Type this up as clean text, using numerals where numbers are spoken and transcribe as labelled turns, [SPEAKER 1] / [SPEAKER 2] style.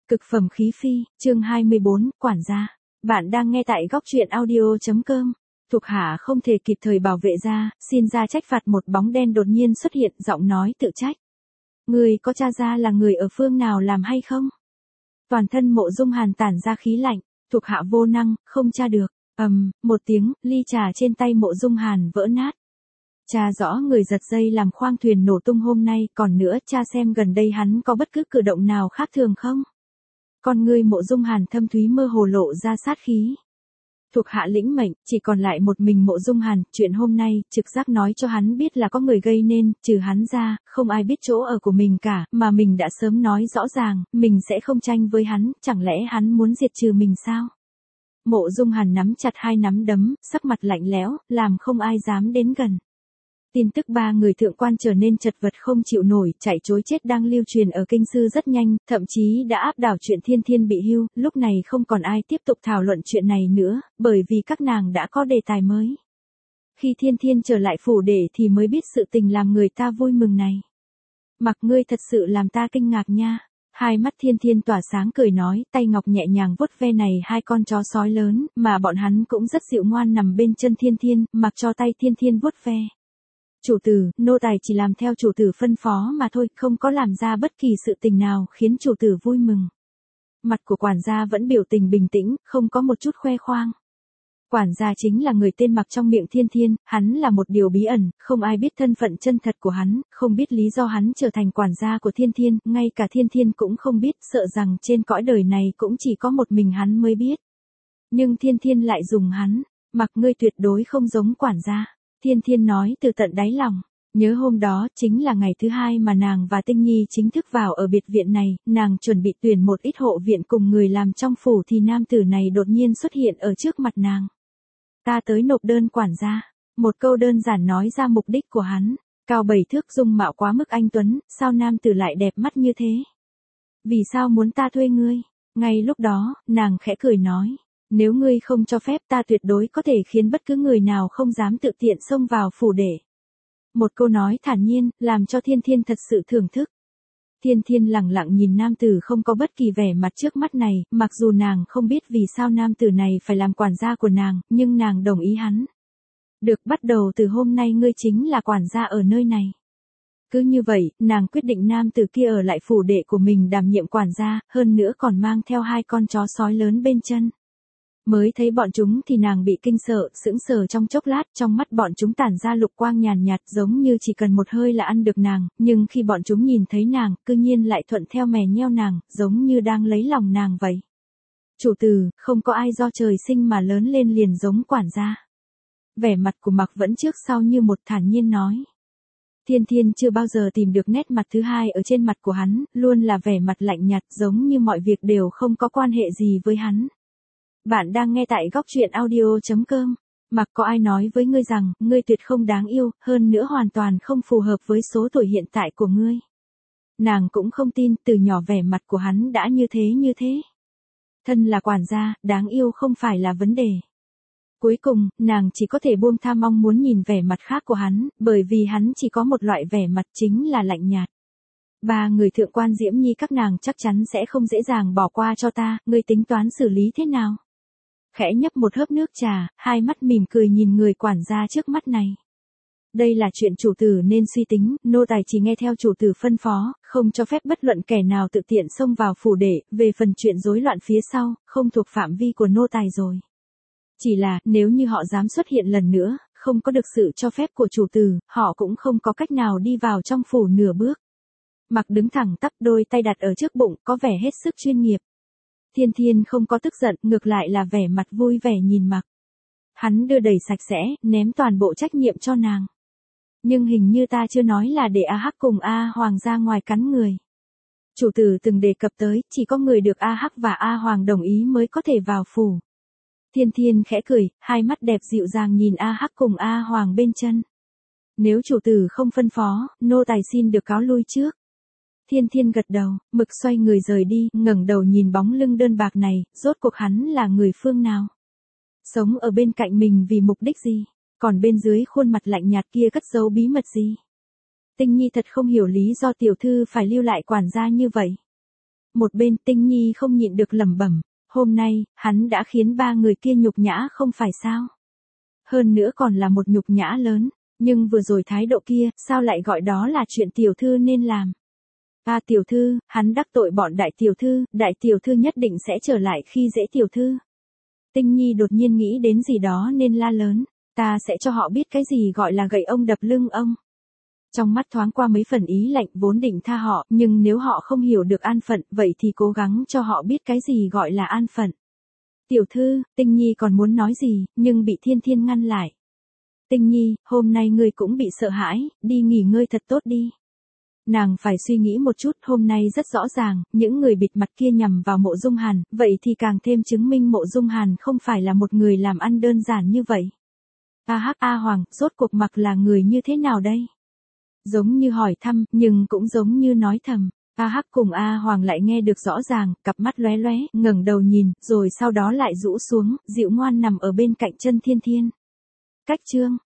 [SPEAKER 1] Cực phẩm khí phi, chương 24, quản gia. Bạn đang nghe tại góc truyện audio.com. Thuộc hạ không thể kịp thời bảo vệ ra, xin ra trách phạt. Một bóng đen đột nhiên xuất hiện, giọng nói tự trách. Người có tra ra là người ở phương nào làm hay không? Toàn thân Mộ Dung Hàn tản ra khí lạnh, thuộc hạ vô năng, không tra được. Một tiếng, ly trà trên tay Mộ Dung Hàn vỡ nát. Cha rõ người giật dây làm khoang thuyền nổ tung hôm nay, còn nữa cha xem gần đây hắn có bất cứ cử động nào khác thường không? Con ngươi Mộ Dung Hàn thâm thúy mơ hồ lộ ra sát khí. Thuộc hạ lĩnh mệnh, chỉ còn lại một mình Mộ Dung Hàn, chuyện hôm nay, trực giác nói cho hắn biết là có người gây nên, trừ hắn ra, không ai biết chỗ ở của mình cả, mà mình đã sớm nói rõ ràng, mình sẽ không tranh với hắn, chẳng lẽ hắn muốn diệt trừ mình sao? Mộ Dung Hàn nắm chặt hai nắm đấm, sắc mặt lạnh lẽo, làm không ai dám đến gần. Tin tức ba người thượng quan trở nên chật vật không chịu nổi, chạy trối chết đang lưu truyền ở kinh sư rất nhanh, thậm chí đã áp đảo chuyện Thiên Thiên bị hưu, lúc này không còn ai tiếp tục thảo luận chuyện này nữa, bởi vì các nàng đã có đề tài mới. Khi Thiên Thiên trở lại phủ để thì mới biết sự tình làm người ta vui mừng này. Mặc ngươi thật sự làm ta kinh ngạc nha. Hai mắt Thiên Thiên tỏa sáng cười nói, tay ngọc nhẹ nhàng vuốt ve này hai con chó sói lớn, mà bọn hắn cũng rất dịu ngoan nằm bên chân Thiên Thiên, mặc cho tay Thiên Thiên vuốt ve. Chủ tử, nô tài chỉ làm theo chủ tử phân phó mà thôi, không có làm ra bất kỳ sự tình nào khiến chủ tử vui mừng. Mặt của quản gia vẫn biểu tình bình tĩnh, không có một chút khoe khoang. Quản gia chính là người tên mặc trong miệng Thiên Thiên, hắn là một điều bí ẩn, không ai biết thân phận chân thật của hắn, không biết lý do hắn trở thành quản gia của Thiên Thiên, ngay cả Thiên Thiên cũng không biết, sợ rằng trên cõi đời này cũng chỉ có một mình hắn mới biết. Nhưng Thiên Thiên lại dùng hắn, mặc ngươi tuyệt đối không giống quản gia. Thiên Thiên nói từ tận đáy lòng, nhớ hôm đó chính là ngày thứ hai mà nàng và Tinh Nhi chính thức vào ở biệt viện này, nàng chuẩn bị tuyển một ít hộ viện cùng người làm trong phủ thì nam tử này đột nhiên xuất hiện ở trước mặt nàng. Ta tới nộp đơn quản gia, một câu đơn giản nói ra mục đích của hắn, cao 7 thước dung mạo quá mức anh tuấn, sao nam tử lại đẹp mắt như thế? Vì sao muốn ta thuê ngươi? Ngay lúc đó, nàng khẽ cười nói. Nếu ngươi không cho phép ta tuyệt đối có thể khiến bất cứ người nào không dám tự tiện xông vào phủ để. Một câu nói thản nhiên, làm cho Thiên Thiên thật sự thưởng thức. Thiên Thiên lặng lặng nhìn nam tử không có bất kỳ vẻ mặt trước mắt này, mặc dù nàng không biết vì sao nam tử này phải làm quản gia của nàng, nhưng nàng đồng ý hắn. Được, bắt đầu từ hôm nay ngươi chính là quản gia ở nơi này. Cứ như vậy, nàng quyết định nam tử kia ở lại phủ đệ của mình đảm nhiệm quản gia, hơn nữa còn mang theo hai con chó sói lớn bên chân. Mới thấy bọn chúng thì nàng bị kinh sợ, sững sờ trong chốc lát, trong mắt bọn chúng tản ra lục quang nhàn nhạt giống như chỉ cần một hơi là ăn được nàng, nhưng khi bọn chúng nhìn thấy nàng, cư nhiên lại thuận theo mè nheo nàng, giống như đang lấy lòng nàng vậy. Chủ tử, không có ai do trời sinh mà lớn lên liền giống quản gia. Vẻ mặt của Mặc vẫn trước sau như một, thản nhiên nói. Thiên Thiên chưa bao giờ tìm được nét mặt thứ hai ở trên mặt của hắn, luôn là vẻ mặt lạnh nhạt giống như mọi việc đều không có quan hệ gì với hắn. Bạn đang nghe tại góc truyện audio.com. Mặc có ai nói với ngươi rằng, ngươi tuyệt không đáng yêu, hơn nữa hoàn toàn không phù hợp với số tuổi hiện tại của ngươi. Nàng cũng không tin, từ nhỏ vẻ mặt của hắn đã như thế. Thân là quản gia, đáng yêu không phải là vấn đề. Cuối cùng, nàng chỉ có thể buông tha mong muốn nhìn vẻ mặt khác của hắn, bởi vì hắn chỉ có một loại vẻ mặt chính là lạnh nhạt. Ba người thượng quan Diễm Nhi các nàng chắc chắn sẽ không dễ dàng bỏ qua cho ta, ngươi tính toán xử lý thế nào? Khẽ nhấp một hớp nước trà, hai mắt mỉm cười nhìn người quản gia trước mắt này. Đây là chuyện chủ tử nên suy tính, nô tài chỉ nghe theo chủ tử phân phó, không cho phép bất luận kẻ nào tự tiện xông vào phủ để, về phần chuyện rối loạn phía sau, không thuộc phạm vi của nô tài rồi. Chỉ là, nếu như họ dám xuất hiện lần nữa, không có được sự cho phép của chủ tử, họ cũng không có cách nào đi vào trong phủ nửa bước. Mặc đứng thẳng tắp, đôi tay đặt ở trước bụng, có vẻ hết sức chuyên nghiệp. Thiên Thiên không có tức giận, ngược lại là vẻ mặt vui vẻ nhìn Mặc. Hắn đưa đầy sạch sẽ, ném toàn bộ trách nhiệm cho nàng. Nhưng hình như ta chưa nói là để A Hắc cùng A Hoàng ra ngoài cắn người. Chủ tử từng đề cập tới, chỉ có người được A Hắc và A Hoàng đồng ý mới có thể vào phủ. Thiên Thiên khẽ cười, hai mắt đẹp dịu dàng nhìn A Hắc cùng A Hoàng bên chân. Nếu chủ tử không phân phó, nô tài xin được cáo lui trước. Thiên Thiên gật đầu, Mực xoay người rời đi, ngẩng đầu nhìn bóng lưng đơn bạc này, rốt cuộc hắn là người phương nào? Sống ở bên cạnh mình vì mục đích gì? Còn bên dưới khuôn mặt lạnh nhạt kia cất giấu bí mật gì? Tinh Nhi thật không hiểu lý do tiểu thư phải lưu lại quản gia như vậy. Một bên Tinh Nhi không nhịn được lẩm bẩm, hôm nay, hắn đã khiến ba người kia nhục nhã không phải sao? Hơn nữa còn là một nhục nhã lớn, nhưng vừa rồi thái độ kia, sao lại gọi đó là chuyện tiểu thư nên làm? Tiểu thư, hắn đắc tội bọn đại tiểu thư nhất định sẽ trở lại khi dễ tiểu thư. Tinh Nhi đột nhiên nghĩ đến gì đó nên la lớn, ta sẽ cho họ biết cái gì gọi là gậy ông đập lưng ông. Trong mắt thoáng qua mấy phần ý lạnh vốn định tha họ, nhưng nếu họ không hiểu được an phận, vậy thì cố gắng cho họ biết cái gì gọi là an phận. Tiểu thư, Tinh Nhi còn muốn nói gì, nhưng bị Thiên Thiên ngăn lại. Tinh Nhi, hôm nay ngươi cũng bị sợ hãi, đi nghỉ ngơi thật tốt đi. Nàng phải suy nghĩ một chút, hôm nay rất rõ ràng, những người bịt mặt kia nhằm vào Mộ Dung Hàn, vậy thì càng thêm chứng minh Mộ Dung Hàn không phải là một người làm ăn đơn giản như vậy. A Hoàng, rốt cuộc mặc là người như thế nào đây? Giống như hỏi thăm, nhưng cũng giống như nói thầm. Cùng A Hoàng lại nghe được rõ ràng, cặp mắt lóe lóe, ngẩng đầu nhìn, rồi sau đó lại rũ xuống, dịu ngoan nằm ở bên cạnh chân Thiên Thiên. Cách chương